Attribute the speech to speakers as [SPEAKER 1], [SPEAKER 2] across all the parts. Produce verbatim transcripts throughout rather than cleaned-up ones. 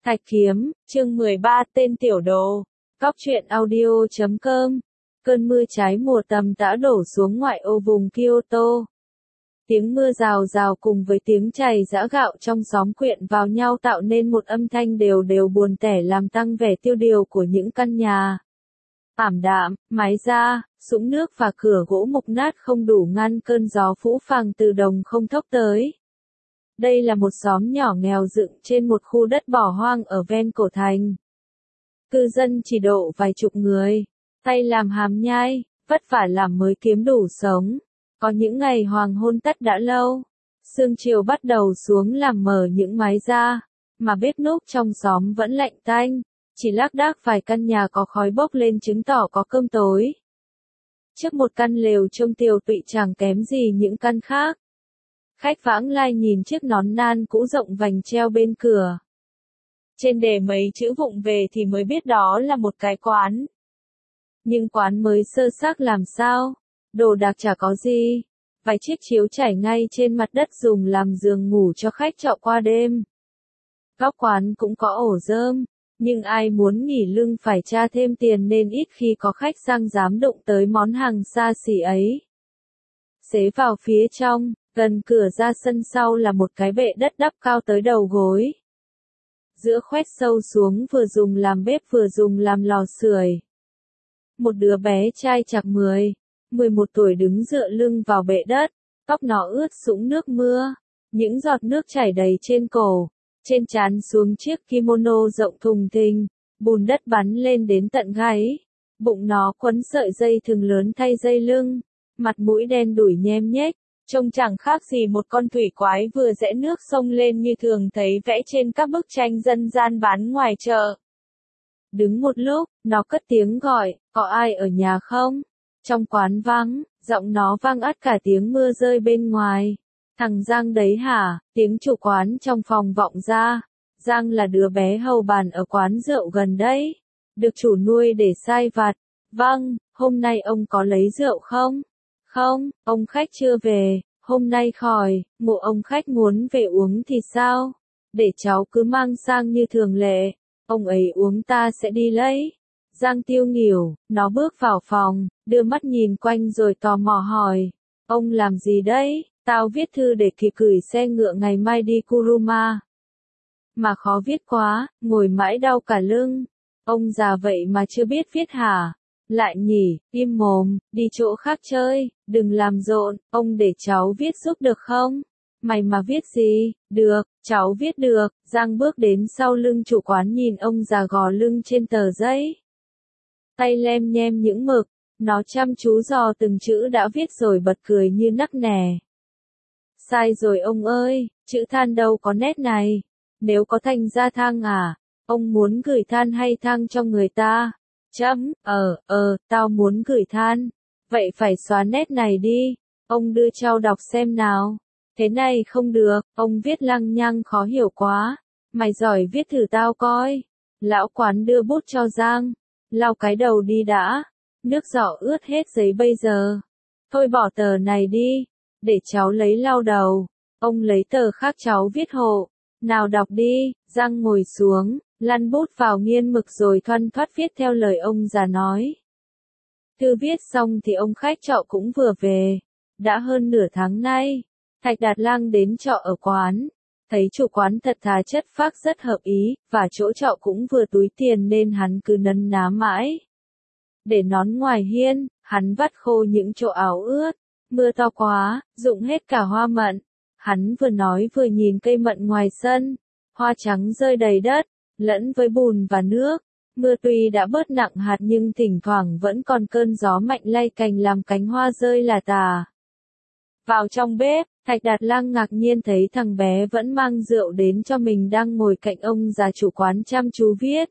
[SPEAKER 1] Thạch Kiếm, chương mười ba tên tiểu đồ. Cóc truyện audio chấm com. Cơn mưa trái mùa tầm tã đổ xuống ngoại ô vùng Kyoto. Tiếng mưa rào rào cùng với tiếng chảy giã gạo trong xóm quyện vào nhau tạo nên một âm thanh đều đều buồn tẻ làm tăng vẻ tiêu điều của những căn nhà ảm đạm, mái da, sũng nước và cửa gỗ mục nát không đủ ngăn cơn gió phũ phàng từ đồng không thốc tới. Đây là một xóm nhỏ nghèo dựng trên một khu đất bỏ hoang ở ven cổ thành. Cư dân chỉ độ vài chục người, tay làm hàm nhai, vất vả làm mới kiếm đủ sống. Có những ngày hoàng hôn tắt đã lâu, sương chiều bắt đầu xuống làm mờ những mái da, mà bếp núc trong xóm vẫn lạnh tanh, chỉ lác đác vài căn nhà có khói bốc lên chứng tỏ có cơm tối. Trước một căn lều trông tiều tụy chẳng kém gì những căn khác. Khách vãng lai nhìn chiếc nón nan cũ rộng vành treo bên cửa. Trên đề mấy chữ vụng về thì mới biết đó là một cái quán. Nhưng quán mới sơ xác làm sao, đồ đạc chả có gì. Vài chiếc chiếu trải ngay trên mặt đất dùng làm giường ngủ cho khách trọ qua đêm. Góc quán cũng có ổ rơm, nhưng ai muốn nghỉ lưng phải tra thêm tiền nên ít khi có khách sang dám đụng tới món hàng xa xỉ ấy. Xế vào phía trong, gần cửa ra sân sau là một cái bệ đất đắp cao tới đầu gối. Giữa khoét sâu xuống vừa dùng làm bếp vừa dùng làm lò sưởi. Một đứa bé trai chạc mười, mười một tuổi đứng dựa lưng vào bệ đất, tóc nó ướt sũng nước mưa, những giọt nước chảy đầy trên cổ, trên trán xuống chiếc kimono rộng thùng thình, bùn đất bắn lên đến tận gáy, bụng nó quấn sợi dây thừng lớn thay dây lưng, mặt mũi đen đủi nhem nhếch. Trông chẳng khác gì một con thủy quái vừa rẽ nước sông lên như thường thấy vẽ trên các bức tranh dân gian bán ngoài chợ. Đứng một lúc, nó cất tiếng gọi, có ai ở nhà không? Trong quán vắng, giọng nó vang át cả tiếng mưa rơi bên ngoài. Thằng Giang đấy hả? Tiếng chủ quán trong phòng vọng ra. Giang là đứa bé hầu bàn ở quán rượu gần đấy. Được chủ nuôi để sai vặt. Vâng, hôm nay ông có lấy rượu không? Không, ông khách chưa về, hôm nay khỏi, mộ ông khách muốn về uống thì sao? Để cháu cứ mang sang như thường lệ, ông ấy uống ta sẽ đi lấy. Giang tiêu nghỉu, nó bước vào phòng, đưa mắt nhìn quanh rồi tò mò hỏi, ông làm gì đấy? Tao viết thư để kịp gửi xe ngựa ngày mai đi Kuruma. Mà khó viết quá, ngồi mãi đau cả lưng. Ông già vậy mà chưa biết viết hả? Lại nhỉ, im mồm, đi chỗ khác chơi, đừng làm rộn, ông để cháu viết giúp được không? Mày mà viết gì? Được, cháu viết được. Giang bước đến sau lưng chủ quán nhìn ông già gò lưng trên tờ giấy. Tay lem nhem những mực, nó chăm chú dò từng chữ đã viết rồi bật cười như nắc nẻ. Sai rồi ông ơi, chữ than đâu có nét này. Nếu có thành ra thang à, ông muốn gửi than hay thang cho người ta? Chấm, ờ, ờ, tao muốn gửi than. Vậy phải xóa nét này đi. Ông đưa cháu đọc xem nào. Thế này không được, ông viết lăng nhăng khó hiểu quá. Mày giỏi viết thử tao coi. Lão quán đưa bút cho Giang. Lau cái đầu đi đã. Nước giỏ ướt hết giấy bây giờ. Thôi bỏ tờ này đi. Để cháu lấy lau đầu. Ông lấy tờ khác cháu viết hộ. Nào đọc đi. Giang ngồi xuống. Lăn bút vào nghiên mực rồi thoăn thoắt viết theo lời ông già nói. Thư viết xong thì ông khách trọ cũng vừa về. Đã hơn nửa tháng nay, Thạch Đạt Lang đến trọ ở quán. Thấy chủ quán thật thà chất phác rất hợp ý, và chỗ trọ cũng vừa túi tiền nên hắn cứ nấn ná mãi. Để nón ngoài hiên, hắn vắt khô những chỗ áo ướt. Mưa to quá, rụng hết cả hoa mận. Hắn vừa nói vừa nhìn cây mận ngoài sân. Hoa trắng rơi đầy đất, lẫn với bùn và nước. Mưa tuy đã bớt nặng hạt nhưng thỉnh thoảng vẫn còn cơn gió mạnh lay cành làm cánh hoa rơi là tà. Vào trong bếp, Thạch Đạt Lang ngạc nhiên thấy thằng bé vẫn mang rượu đến cho mình đang ngồi cạnh ông già chủ quán chăm chú viết.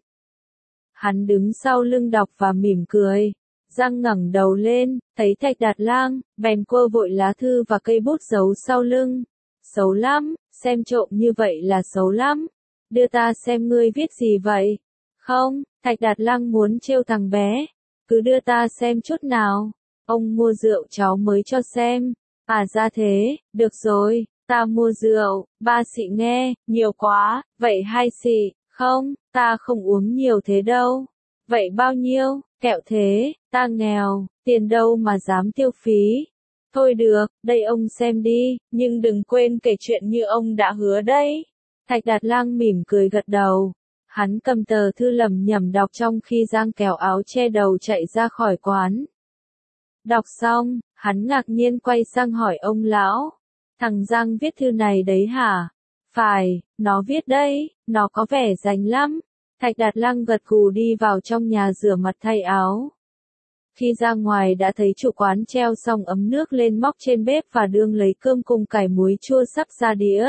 [SPEAKER 1] Hắn đứng sau lưng đọc và mỉm cười. Giang ngẩng đầu lên, thấy Thạch Đạt Lang, bèn quơ vội lá thư và cây bút giấu sau lưng. Xấu lắm, xem trộm như vậy là xấu lắm. Đưa ta xem ngươi viết gì vậy? Không, Thạch Đạt Lang muốn trêu thằng bé. Cứ đưa ta xem chút nào. Ông mua rượu cháu mới cho xem. À ra thế, được rồi, ta mua rượu. Ba xị nghe, nhiều quá, vậy hai xị. Không, ta không uống nhiều thế đâu. Vậy bao nhiêu? Kẹo thế, ta nghèo, tiền đâu mà dám tiêu phí. Thôi được, đây ông xem đi, nhưng đừng quên kể chuyện như ông đã hứa đấy. Thạch Đạt Lang mỉm cười gật đầu. Hắn cầm tờ thư lẩm nhẩm đọc trong khi Giang kéo áo che đầu chạy ra khỏi quán. Đọc xong, hắn ngạc nhiên quay sang hỏi ông lão. Thằng Giang viết thư này đấy hả? Phải, nó viết đấy, nó có vẻ rành lắm. Thạch Đạt Lang gật gù đi vào trong nhà rửa mặt thay áo. Khi ra ngoài đã thấy chủ quán treo xong ấm nước lên móc trên bếp và đương lấy cơm cùng cải muối chua sắp ra đĩa.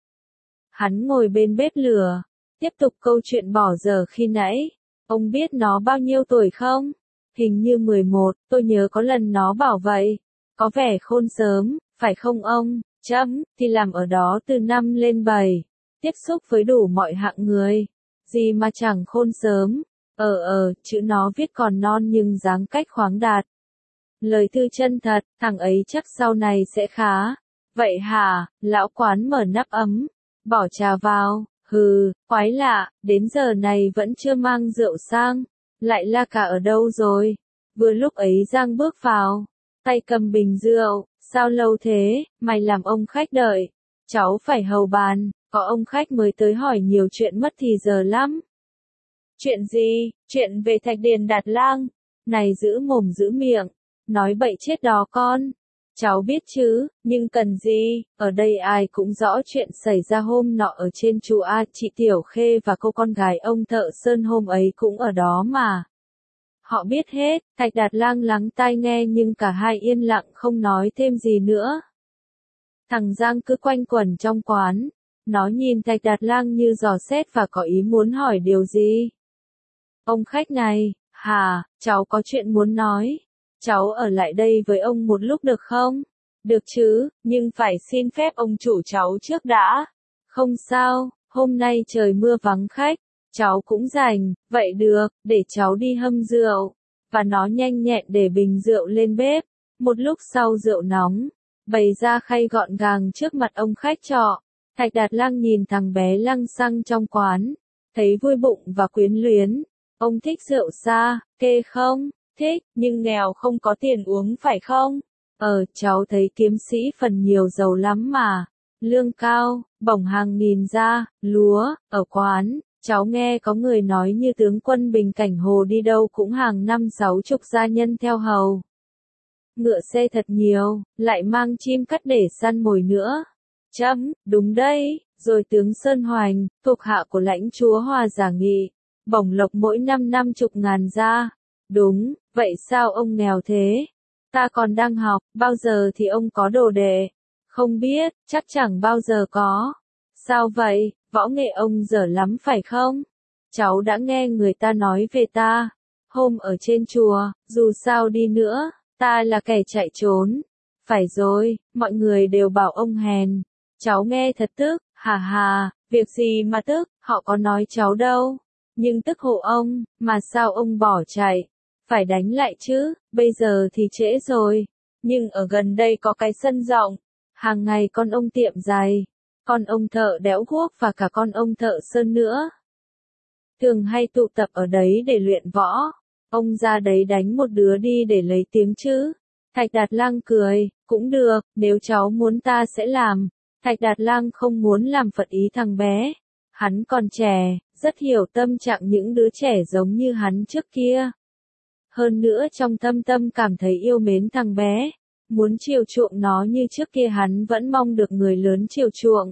[SPEAKER 1] Hắn ngồi bên bếp lửa, tiếp tục câu chuyện bỏ dở khi nãy. Ông biết nó bao nhiêu tuổi không? Hình như mười một, tôi nhớ có lần nó bảo vậy. Có vẻ khôn sớm, phải không ông? Chấm, thì làm ở đó từ năm lên bảy. Tiếp xúc với đủ mọi hạng người. Gì mà chẳng khôn sớm. Ờ ờ, chữ nó viết còn non nhưng dáng cách khoáng đạt. Lời thư chân thật, thằng ấy chắc sau này sẽ khá. Vậy hả? Lão quán mở nắp ấm, bỏ trà vào. Hừ, quái lạ, đến giờ này vẫn chưa mang rượu sang. Lại La Cả ở đâu rồi? Vừa lúc ấy Giang bước vào, tay cầm bình rượu. Sao lâu thế, mày làm ông khách đợi. Cháu phải hầu bàn, có ông khách mới tới hỏi nhiều chuyện mất thì giờ lắm. Chuyện gì? Chuyện về Thạch Điền Đạt Lang. Này giữ mồm giữ miệng, nói bậy chết đó con. Cháu biết chứ, nhưng cần gì, ở đây ai cũng rõ chuyện xảy ra hôm nọ ở trên chùa A, chị Tiểu Khê và cô con gái ông thợ sơn hôm ấy cũng ở đó mà. Họ biết hết, Thạch Đạt Lang lắng tai nghe nhưng cả hai yên lặng không nói thêm gì nữa. Thằng Giang cứ quanh quẩn trong quán, nó nhìn Thạch Đạt Lang như dò xét và có ý muốn hỏi điều gì. Ông khách này, hả, cháu có chuyện muốn nói. Cháu ở lại đây với ông một lúc được không? Được chứ, nhưng phải xin phép ông chủ cháu trước đã. Không sao, hôm nay trời mưa vắng khách. Cháu cũng rảnh, vậy được, để cháu đi hâm rượu. Và nó nhanh nhẹn để bình rượu lên bếp. Một lúc sau rượu nóng, bày ra khay gọn gàng trước mặt ông khách trọ. Thạch Đạt Lang nhìn thằng bé lăng xăng trong quán, thấy vui bụng và quyến luyến. Ông thích rượu sa, kê không? Thích, nhưng nghèo không có tiền uống phải không? Ờ, cháu thấy kiếm sĩ phần nhiều giàu lắm mà. Lương cao, bổng hàng nghìn ra, lúa, ở quán. Cháu nghe có người nói như tướng quân Bình Cảnh Hồ đi đâu cũng hàng năm sáu chục gia nhân theo hầu. Ngựa xe thật nhiều, lại mang chim cắt để săn mồi nữa. Chấm, đúng đây, rồi tướng Sơn Hoành, thuộc hạ của lãnh chúa Hòa Giả Nghị, bổng lộc mỗi năm năm chục ngàn ra. Đúng, vậy sao ông nghèo thế? Ta còn đang học, bao giờ thì ông có đồ đệ? Không biết, chắc chẳng bao giờ có. Sao vậy, võ nghệ ông dở lắm phải không? Cháu đã nghe người ta nói về ta. Hôm ở trên chùa, dù sao đi nữa, ta là kẻ chạy trốn. Phải rồi, mọi người đều bảo ông hèn. Cháu nghe thật tức, hà hà, việc gì mà tức, họ có nói cháu đâu. Nhưng tức hộ ông, mà sao ông bỏ chạy? Phải đánh lại chứ, bây giờ thì trễ rồi. Nhưng ở gần đây có cái sân rộng. Hàng ngày con ông tiệm giày, con ông thợ đẽo guốc và cả con ông thợ sơn nữa. Thường hay tụ tập ở đấy để luyện võ. Ông ra đấy đánh một đứa đi để lấy tiếng chứ. Thạch Đạt Lang cười, cũng được, nếu cháu muốn ta sẽ làm. Thạch Đạt Lang không muốn làm phật ý thằng bé. Hắn còn trẻ, rất hiểu tâm trạng những đứa trẻ giống như hắn trước kia. Hơn nữa trong thâm tâm cảm thấy yêu mến thằng bé. Muốn chiều chuộng nó như trước kia hắn vẫn mong được người lớn chiều chuộng.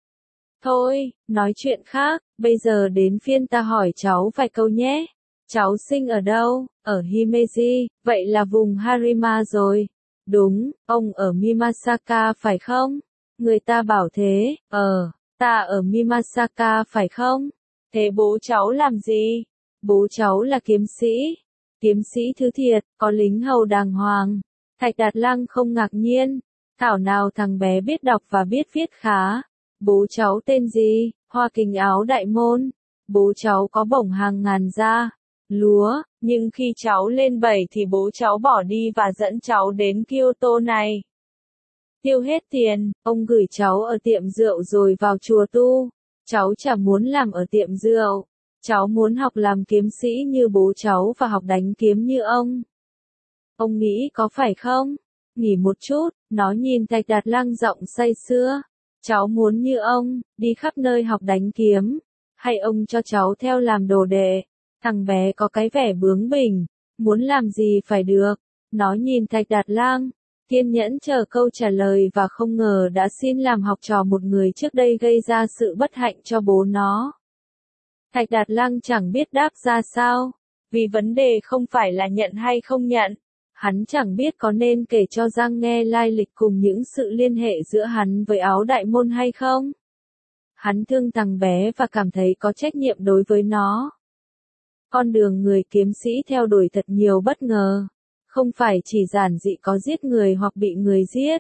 [SPEAKER 1] Thôi, nói chuyện khác, bây giờ đến phiên ta hỏi cháu vài câu nhé. Cháu sinh ở đâu? Ở Himeji, vậy là vùng Harima rồi. Đúng, ông ở Mimasaka phải không? Người ta bảo thế, ờ, ta ở Mimasaka phải không? Thế bố cháu làm gì? Bố cháu là kiếm sĩ. Kiếm sĩ thứ thiệt, có lính hầu đàng hoàng. Thạch Đạt Lang không ngạc nhiên. Thảo nào thằng bé biết đọc và biết viết khá. Bố cháu tên gì? Hoa Kình Áo Đại Môn. Bố cháu có bổng hàng ngàn ra. Lúa, nhưng khi cháu lên bảy thì bố cháu bỏ đi và dẫn cháu đến Kyoto này. Tiêu hết tiền, ông gửi cháu ở tiệm rượu rồi vào chùa tu. Cháu chả muốn làm ở tiệm rượu. Cháu muốn học làm kiếm sĩ như bố cháu và học đánh kiếm như ông. Ông nghĩ có phải không? Nghỉ một chút, nó nhìn Thạch Đạt Lăng giọng say sưa. Cháu muốn như ông, đi khắp nơi học đánh kiếm. Hay ông cho cháu theo làm đồ đệ? Thằng bé có cái vẻ bướng bỉnh, muốn làm gì phải được. Nó nhìn Thạch Đạt Lang, kiên nhẫn chờ câu trả lời và không ngờ đã xin làm học trò một người trước đây gây ra sự bất hạnh cho bố nó. Thạch Đạt Lang chẳng biết đáp ra sao, vì vấn đề không phải là nhận hay không nhận. Hắn chẳng biết có nên kể cho Giang nghe lai lịch cùng những sự liên hệ giữa hắn với Áo Đại Môn hay không. Hắn thương thằng bé và cảm thấy có trách nhiệm đối với nó. Con đường người kiếm sĩ theo đuổi thật nhiều bất ngờ. Không phải chỉ giản dị có giết người hoặc bị người giết.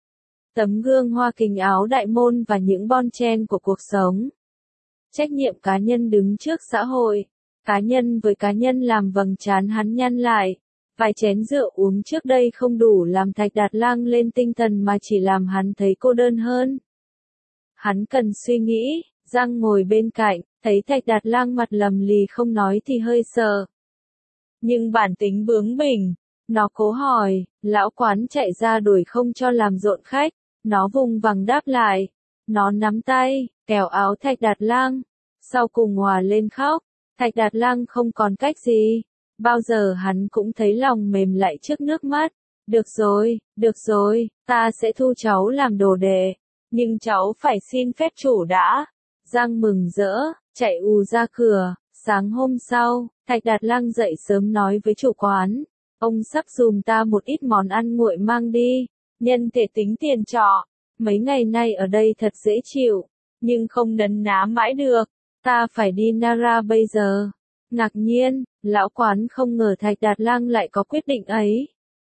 [SPEAKER 1] Tấm gương hoa kình Áo Đại Môn và những bon chen của cuộc sống. Trách nhiệm cá nhân đứng trước xã hội. Cá nhân với cá nhân làm vầng trán hắn nhăn lại. Vài chén rượu uống trước đây không đủ làm Thạch Đạt Lang lên tinh thần mà chỉ làm hắn thấy cô đơn hơn. Hắn cần suy nghĩ, Giang ngồi bên cạnh, thấy Thạch Đạt Lang mặt lầm lì không nói thì hơi sợ. Nhưng bản tính bướng bỉnh, nó cố hỏi, lão quán chạy ra đuổi không cho làm rộn khách, nó vùng vằng đáp lại. Nó nắm tay, kéo áo Thạch Đạt Lang, sau cùng hòa lên khóc. Thạch Đạt Lang không còn cách gì. Bao giờ hắn cũng thấy lòng mềm lại trước nước mắt. Được rồi, được rồi, ta sẽ thu cháu làm đồ đệ. Nhưng cháu phải xin phép chủ đã. Giang mừng rỡ, chạy ù ra cửa. Sáng hôm sau, Thạch Đạt Lang dậy sớm nói với chủ quán. Ông sắp dùm ta một ít món ăn nguội mang đi. Nhân thể tính tiền trọ. Mấy ngày nay ở đây thật dễ chịu. Nhưng không nấn ná mãi được. Ta phải đi Nara bây giờ. Ngạc nhiên, lão quán không ngờ Thạch Đạt Lang lại có quyết định ấy.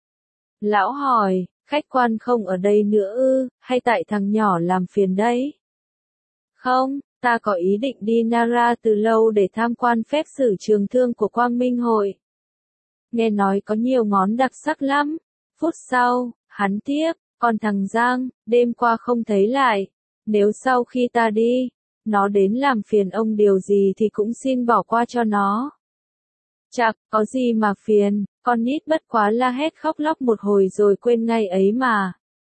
[SPEAKER 1] Lão hỏi, khách quan không ở đây nữa ư, hay tại thằng nhỏ làm phiền đấy? Không, ta có ý định đi Nara từ lâu để tham quan phép xử trường thương của Quang Minh Hội. Nghe nói có nhiều món đặc sắc lắm. Phút sau, hắn tiếp, còn thằng Giang, đêm qua không thấy lại. Nếu sau khi ta đi, nó đến làm phiền ông điều gì thì cũng xin bỏ qua cho nó. Chạc, có gì mà phiền, con nít bất quá la hét khóc lóc một hồi rồi quên ngay ấy mà.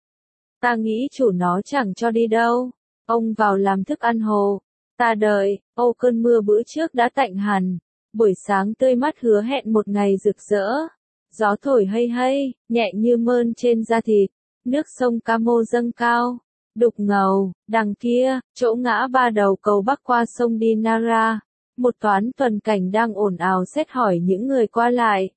[SPEAKER 1] Ta nghĩ chủ nó chẳng cho đi đâu. Ông vào làm thức ăn hồ. Ta đợi, ô cơn mưa bữa trước đã tạnh hẳn. Buổi sáng tươi mát hứa hẹn một ngày rực rỡ. Gió thổi hay hay, nhẹ như mơn trên da thịt. Nước sông Camo dâng cao. Đục ngầu, đằng kia, chỗ ngã ba đầu cầu bắc qua sông Dinara. Một toán tuần cảnh đang ồn ào xét hỏi những người qua lại.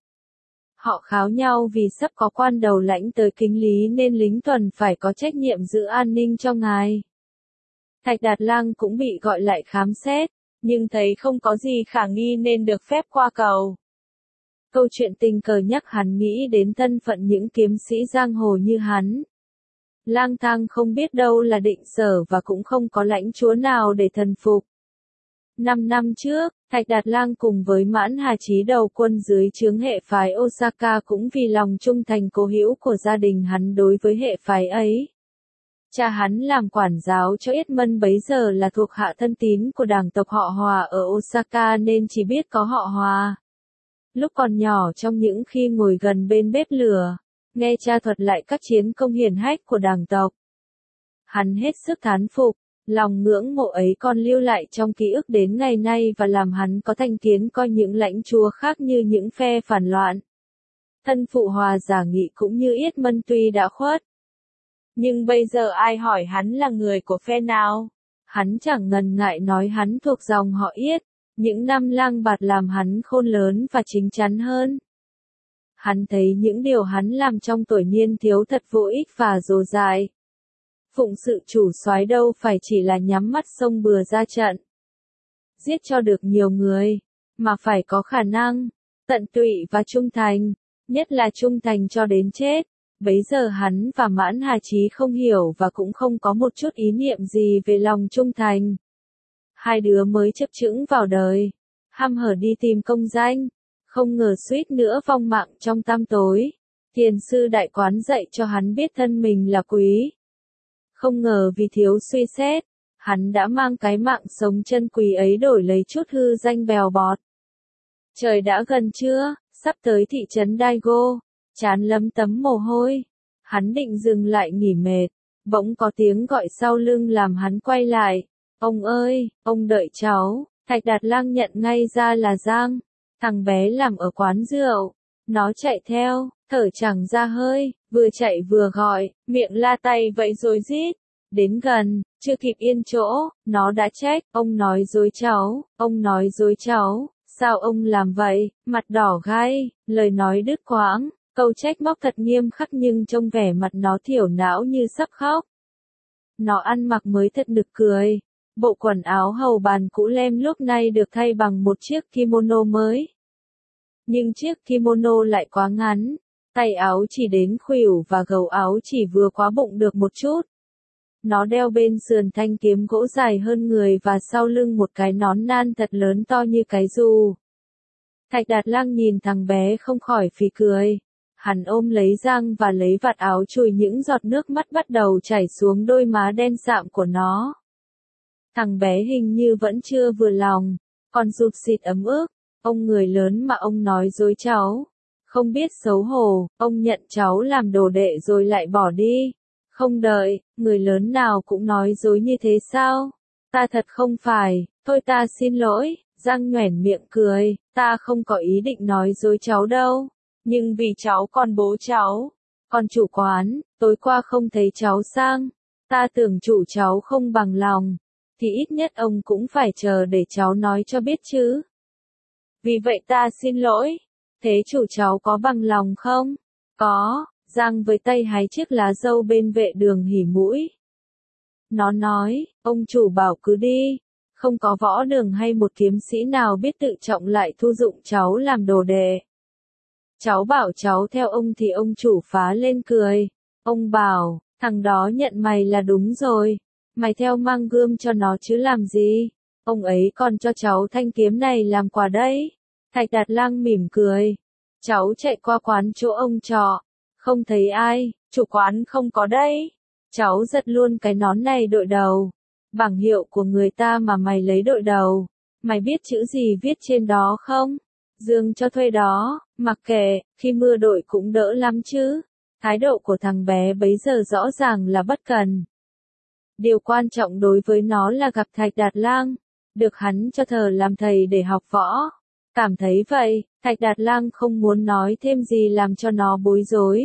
[SPEAKER 1] Họ kháo nhau vì sắp có quan đầu lãnh tới kính lý nên lính tuần phải có trách nhiệm giữ an ninh cho ngài. Thạch Đạt Lang cũng bị gọi lại khám xét, nhưng thấy không có gì khả nghi nên được phép qua cầu. Câu chuyện tình cờ nhắc hắn nghĩ đến thân phận những kiếm sĩ giang hồ như hắn. Lang thang không biết đâu là định sở và cũng không có lãnh chúa nào để thần phục. Năm năm trước, Thạch Đạt Lang cùng với Mãn Hà Chí đầu quân dưới trướng hệ phái Osaka cũng vì lòng trung thành cố hữu của gia đình hắn đối với hệ phái ấy. Cha hắn làm quản giáo cho Yết Mân bấy giờ là thuộc hạ thân tín của đảng tộc họ Hòa ở Osaka nên chỉ biết có họ Hòa. Lúc còn nhỏ trong những khi ngồi gần bên bếp lửa, nghe cha thuật lại các chiến công hiển hách của đảng tộc. Hắn hết sức thán phục, lòng ngưỡng mộ ấy còn lưu lại trong ký ức đến ngày nay và làm hắn có thành kiến coi những lãnh chúa khác như những phe phản loạn. Thân phụ Hòa giả nghị cũng như Yết Mân tuy đã khuất. Nhưng bây giờ ai hỏi hắn là người của phe nào? Hắn chẳng ngần ngại nói hắn thuộc dòng họ Yết. Những năm lang bạt làm hắn khôn lớn và chính chắn hơn. Hắn thấy những điều hắn làm trong tuổi niên thiếu thật vô ích và dồ dại. Phụng sự chủ soái đâu phải chỉ là nhắm mắt xông bừa ra trận. Giết cho được nhiều người, mà phải có khả năng, tận tụy và trung thành, nhất là trung thành cho đến chết. Bấy giờ hắn và Mãn Hà Chí không hiểu và cũng không có một chút ý niệm gì về lòng trung thành. Hai đứa mới chập chững vào đời, hăm hở đi tìm công danh, không ngờ suýt nữa vong mạng trong tăm tối. Thiền sư đại quán dạy cho hắn biết thân mình là quý. Không ngờ vì thiếu suy xét, Hắn đã mang cái mạng sống chân quý ấy đổi lấy chút hư danh bèo bọt. Trời đã gần trưa, sắp tới thị trấn Daigo, trán lấm tấm mồ hôi. Hắn định dừng lại nghỉ mệt, bỗng có tiếng gọi sau lưng làm hắn quay lại. Ông ơi, ông đợi cháu. Thạch Đạt Lang nhận ngay ra là Giang, thằng bé làm ở quán rượu. Nó chạy theo, thở chẳng ra hơi, vừa chạy vừa gọi, miệng la tay vẫy rối rít. Đến gần, chưa kịp yên chỗ, nó đã trách, ông nói dối cháu, ông nói dối cháu, sao ông làm vậy, mặt đỏ gai, lời nói đứt quãng, câu trách móc thật nghiêm khắc nhưng trông vẻ mặt nó thiểu não như sắp khóc. Nó ăn mặc mới thật nực cười, bộ quần áo hầu bàn cũ lem lúc này được thay bằng một chiếc kimono mới. Nhưng chiếc kimono lại quá ngắn, tay áo chỉ đến khuỷu và gấu áo chỉ vừa quá bụng được một chút. Nó đeo bên sườn thanh kiếm gỗ dài hơn người và sau lưng một cái nón nan thật lớn to như cái dù. Thạch Đạt Lang nhìn thằng bé không khỏi phì cười. Hắn ôm lấy Giang và lấy vạt áo chùi những giọt nước mắt bắt đầu chảy xuống đôi má đen sạm của nó. Thằng bé hình như vẫn chưa vừa lòng, còn sụt sịt ấm ức. Ông người lớn mà ông nói dối cháu. Không biết xấu hổ, ông nhận cháu làm đồ đệ rồi lại bỏ đi. Không đợi, người lớn nào cũng nói dối như thế sao? Ta thật không phải, thôi ta xin lỗi. Giang nhoẻn miệng cười, ta không có ý định nói dối cháu đâu. Nhưng vì cháu còn bố cháu, còn chủ quán, tối qua không thấy cháu sang. Ta tưởng chủ cháu không bằng lòng, thì ít nhất ông cũng phải chờ để cháu nói cho biết chứ. Vì vậy ta xin lỗi. Thế chủ cháu có bằng lòng không? Có. Giang với tay hái chiếc lá dâu bên vệ đường hỉ mũi. Nó nói, ông chủ bảo cứ đi. Không có võ đường hay một kiếm sĩ nào biết tự trọng lại thu dụng cháu làm đồ đệ. Cháu bảo cháu theo ông thì ông chủ phá lên cười. Ông bảo, thằng đó nhận mày là đúng rồi. Mày theo mang gươm cho nó chứ làm gì. Ông ấy còn cho cháu thanh kiếm này làm quà đấy. Thạch Đạt Lang mỉm cười. Cháu chạy qua quán chỗ ông trọ. Không thấy ai, chủ quán không có đây. Cháu giật luôn cái nón này đội đầu. Bảng hiệu của người ta mà mày lấy đội đầu. Mày biết chữ gì viết trên đó không? Dương cho thuê đó, mặc kệ, khi mưa đội cũng đỡ lắm chứ. Thái độ của thằng bé bấy giờ rõ ràng là bất cần. Điều quan trọng đối với nó là gặp Thạch Đạt Lang, được hắn cho thờ làm thầy để học võ. Cảm thấy vậy, Thạch Đạt Lang không muốn nói thêm gì làm cho nó bối rối.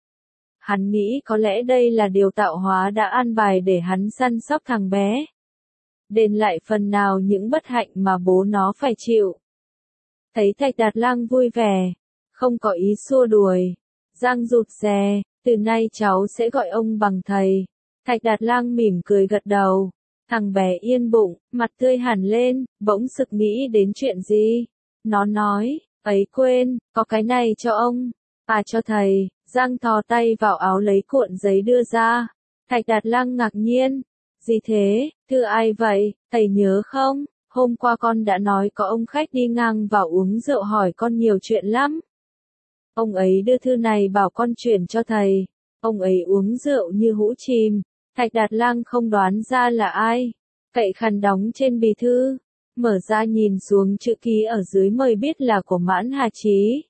[SPEAKER 1] Hắn nghĩ có lẽ đây là điều tạo hóa đã an bài để hắn săn sóc thằng bé. Đền lại phần nào những bất hạnh mà bố nó phải chịu. Thấy Thạch Đạt Lang vui vẻ, không có ý xua đuổi. Giang rụt rè, từ nay cháu sẽ gọi ông bằng thầy. Thạch Đạt Lang mỉm cười gật đầu. Thằng bé yên bụng, mặt tươi hẳn lên, bỗng sực nghĩ đến chuyện gì. Nó nói, ấy quên, có cái này cho ông. À cho thầy. Giang thò tay vào áo lấy cuộn giấy đưa ra. Thạch Đạt Lang ngạc nhiên. Gì thế, thư ai vậy, thầy nhớ không? Hôm qua con đã nói có ông khách đi ngang vào uống rượu hỏi con nhiều chuyện lắm. Ông ấy đưa thư này bảo con chuyển cho thầy. Ông ấy uống rượu như hũ chìm. Thạch Đạt Lang không đoán ra là ai. Cậy khăn đóng trên bì thư. Mở ra nhìn xuống chữ ký ở dưới mới biết là của Mãn Hà Chí.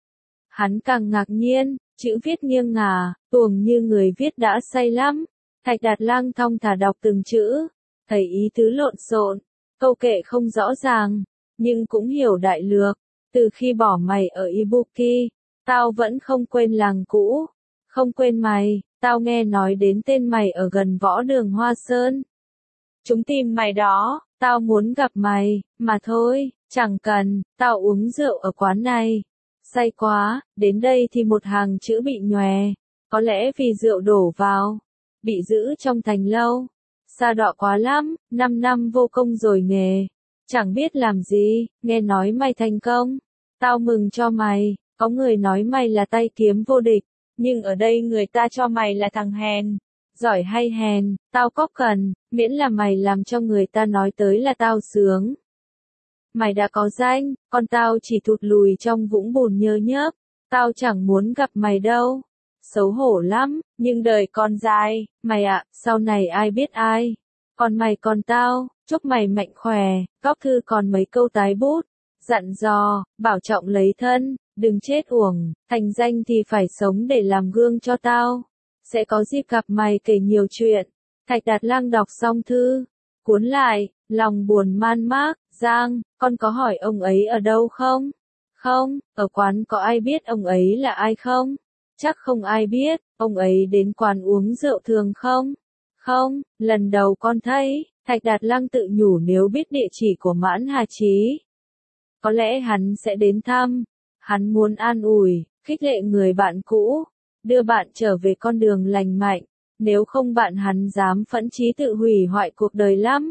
[SPEAKER 1] Hắn càng ngạc nhiên, chữ viết nghiêng ngả, tuồng như người viết đã say lắm. Thạch Đạt Lang thong thả đọc từng chữ, thấy ý tứ lộn xộn, câu kệ không rõ ràng, nhưng cũng hiểu đại lược. Từ khi bỏ mày ở Ibuki, tao vẫn không quên làng cũ, không quên mày, tao nghe nói đến tên mày ở gần võ đường Hoa Sơn. Chúng tìm mày đó, tao muốn gặp mày, mà thôi, chẳng cần, tao uống rượu ở quán này. Say quá, đến đây thì một hàng chữ bị nhòe, có lẽ vì rượu đổ vào, bị giữ trong thành lâu. Sa đọa quá lắm, năm năm vô công rồi nghề, chẳng biết làm gì, nghe nói mày thành công. Tao mừng cho mày, có người nói mày là tay kiếm vô địch, nhưng ở đây người ta cho mày là thằng hèn. Giỏi hay hèn, tao có cần, miễn là mày làm cho người ta nói tới là tao sướng. Mày đã có danh, còn tao chỉ thụt lùi trong vũng bùn nhơ nhớp, tao chẳng muốn gặp mày đâu. Xấu hổ lắm, nhưng đời còn dài, mày ạ, sau này ai biết ai. Còn mày còn tao, chúc mày mạnh khỏe, góc thư còn mấy câu tái bút, dặn dò, bảo trọng lấy thân, đừng chết uổng, thành danh thì phải sống để làm gương cho tao. Sẽ có dịp gặp mày kể nhiều chuyện. Thạch Đạt Lang đọc xong thư, cuốn lại, lòng buồn man mác, Giang, con có hỏi ông ấy ở đâu không? Không, ở quán có ai biết ông ấy là ai không? Chắc không ai biết, ông ấy đến quán uống rượu thường không? Không, lần đầu con thấy, Thạch Đạt Lang tự nhủ nếu biết địa chỉ của Mãn Hà Chí, có lẽ hắn sẽ đến thăm. Hắn muốn an ủi, khích lệ người bạn cũ, đưa bạn trở về con đường lành mạnh, nếu không bạn hắn dám phẫn chí tự hủy hoại cuộc đời lắm.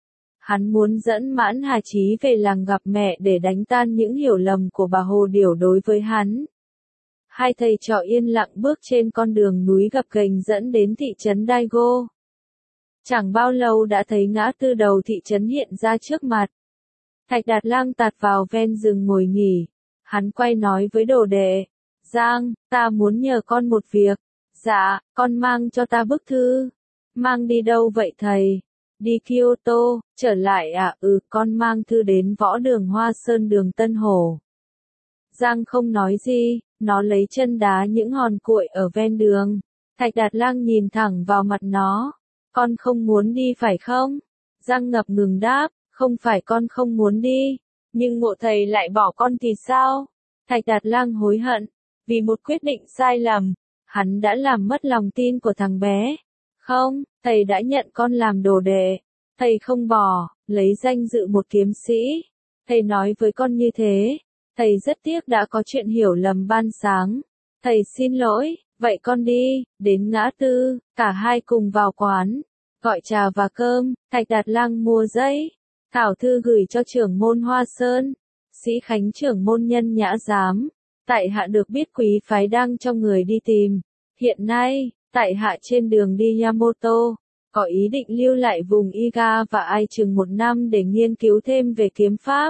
[SPEAKER 1] Hắn muốn dẫn Mãn Hà Chí về làng gặp mẹ để đánh tan những hiểu lầm của bà Hồ Điểu đối với hắn. Hai thầy trò yên lặng bước trên con đường núi gập ghềnh dẫn đến thị trấn Daego. Chẳng bao lâu đã thấy ngã tư đầu thị trấn hiện ra trước mặt. Thạch Đạt Lang tạt vào ven rừng ngồi nghỉ. Hắn quay nói với đồ đệ, Giang, ta muốn nhờ con một việc. Dạ, con mang cho ta bức thư. Mang đi đâu vậy thầy? Đi Kyoto, trở lại à? Ừ, con mang thư đến võ đường Hoa Sơn đường Tân Hồ. Giang không nói gì, nó lấy chân đá những hòn cuội ở ven đường. Thạch Đạt Lang nhìn thẳng vào mặt nó. Con không muốn đi phải không? Giang ngập ngừng đáp, không phải con không muốn đi, nhưng ngộ thầy lại bỏ con thì sao? Thạch Đạt Lang hối hận, vì một quyết định sai lầm, hắn đã làm mất lòng tin của thằng bé. Không, thầy đã nhận con làm đồ đệ, thầy không bỏ, lấy danh dự một kiếm sĩ. Thầy nói với con như thế, thầy rất tiếc đã có chuyện hiểu lầm ban sáng. Thầy xin lỗi, vậy con đi, đến ngã tư, cả hai cùng vào quán, gọi trà và cơm. Thạch Đạt Lang mua giấy, thảo thư gửi cho trưởng môn Hoa Sơn. Sĩ Khánh trưởng môn Nhân Nhã Giám, tại hạ được biết quý phái đang cho người đi tìm. Hiện nay, tại hạ trên đường đi Yamato, có ý định lưu lại vùng Iga và Ai chừng một năm để nghiên cứu thêm về kiếm pháp.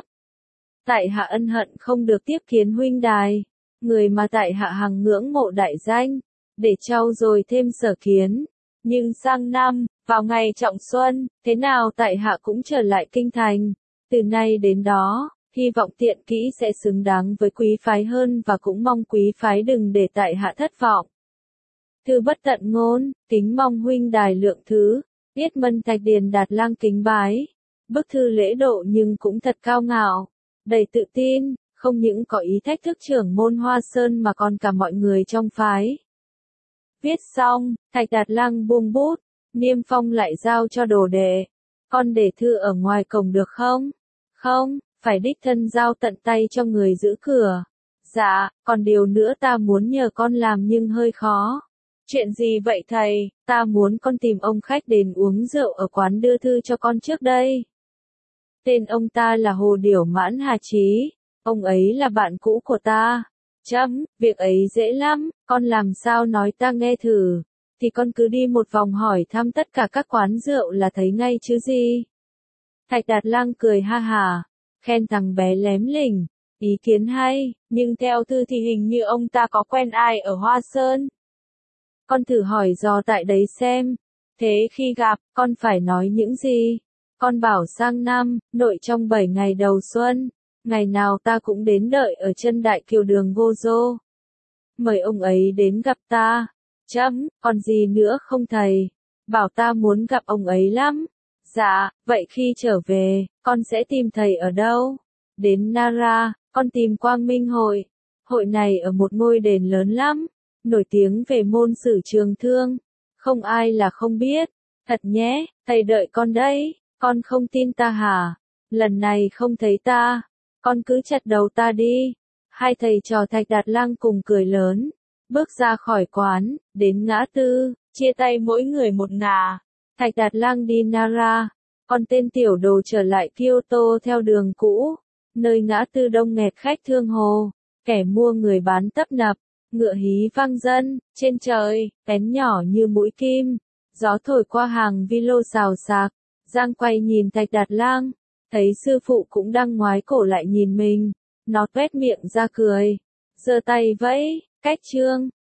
[SPEAKER 1] Tại hạ ân hận không được tiếp kiến huynh đài, người mà tại hạ hằng ngưỡng mộ đại danh, để trau dồi thêm sở kiến. Nhưng sang năm, vào ngày trọng xuân, thế nào tại hạ cũng trở lại kinh thành. Từ nay đến đó, hy vọng tiện kỹ sẽ xứng đáng với quý phái hơn và cũng mong quý phái đừng để tại hạ thất vọng. Thư bất tận ngôn, kính mong huynh đài lượng thứ. Yết Mân Thạch Điền Đạt Lang kính bái. Bức thư lễ độ nhưng cũng thật cao ngạo, đầy tự tin, không những có ý thách thức trưởng môn Hoa Sơn mà còn cả mọi người trong phái. Viết xong, Thạch Đạt Lang buông bút, niêm phong lại giao cho đồ đệ. Con để thư ở ngoài cổng được không? Không, phải đích thân giao tận tay cho người giữ cửa. Dạ, còn điều nữa ta muốn nhờ con làm nhưng hơi khó. Chuyện gì vậy thầy? Ta muốn con tìm ông khách đến uống rượu ở quán đưa thư cho con trước đây. Tên ông ta là Hồ Điểu Mãn Hà Chí. Ông ấy là bạn cũ của ta. Chấm, việc ấy dễ lắm, con làm sao nói ta nghe thử. Thì con cứ đi một vòng hỏi thăm tất cả các quán rượu là thấy ngay chứ gì. Thạch Đạt Lang cười ha hả, khen thằng bé lém lỉnh, ý kiến hay, nhưng theo thư thì hình như ông ta có quen ai ở Hoa Sơn. Con thử hỏi dò tại đấy xem. Thế khi gặp, con phải nói những gì? Con bảo sang năm, nội trong bảy ngày đầu xuân, ngày nào ta cũng đến đợi ở chân đại kiều đường Gojo. Mời ông ấy đến gặp ta. Chấm, còn gì nữa không thầy? Bảo ta muốn gặp ông ấy lắm. Dạ, vậy khi trở về, con sẽ tìm thầy ở đâu? Đến Nara, con tìm Quang Minh Hội. Hội này ở một ngôi đền lớn lắm, nổi tiếng về môn sử trường thương. Không ai là không biết. Thật nhé, thầy đợi con đấy. Con không tin ta hả? Lần này không thấy ta, con cứ chặt đầu ta đi. Hai thầy trò Thạch Đạt Lang cùng cười lớn, bước ra khỏi quán, đến ngã tư, chia tay mỗi người một ngả. Thạch Đạt Lang đi Nara, còn tên tiểu đồ trở lại Kyoto theo đường cũ, nơi ngã tư đông nghẹt khách thương hồ, kẻ mua người bán tấp nập, ngựa hí vang dân, trên trời, bén nhỏ như mũi kim, gió thổi qua hàng vi lô xào xạc. Giang quay nhìn Thạch Đạt Lang, thấy sư phụ cũng đang ngoái cổ lại nhìn mình, nó tuét miệng ra cười, giơ tay vẫy, cách chương.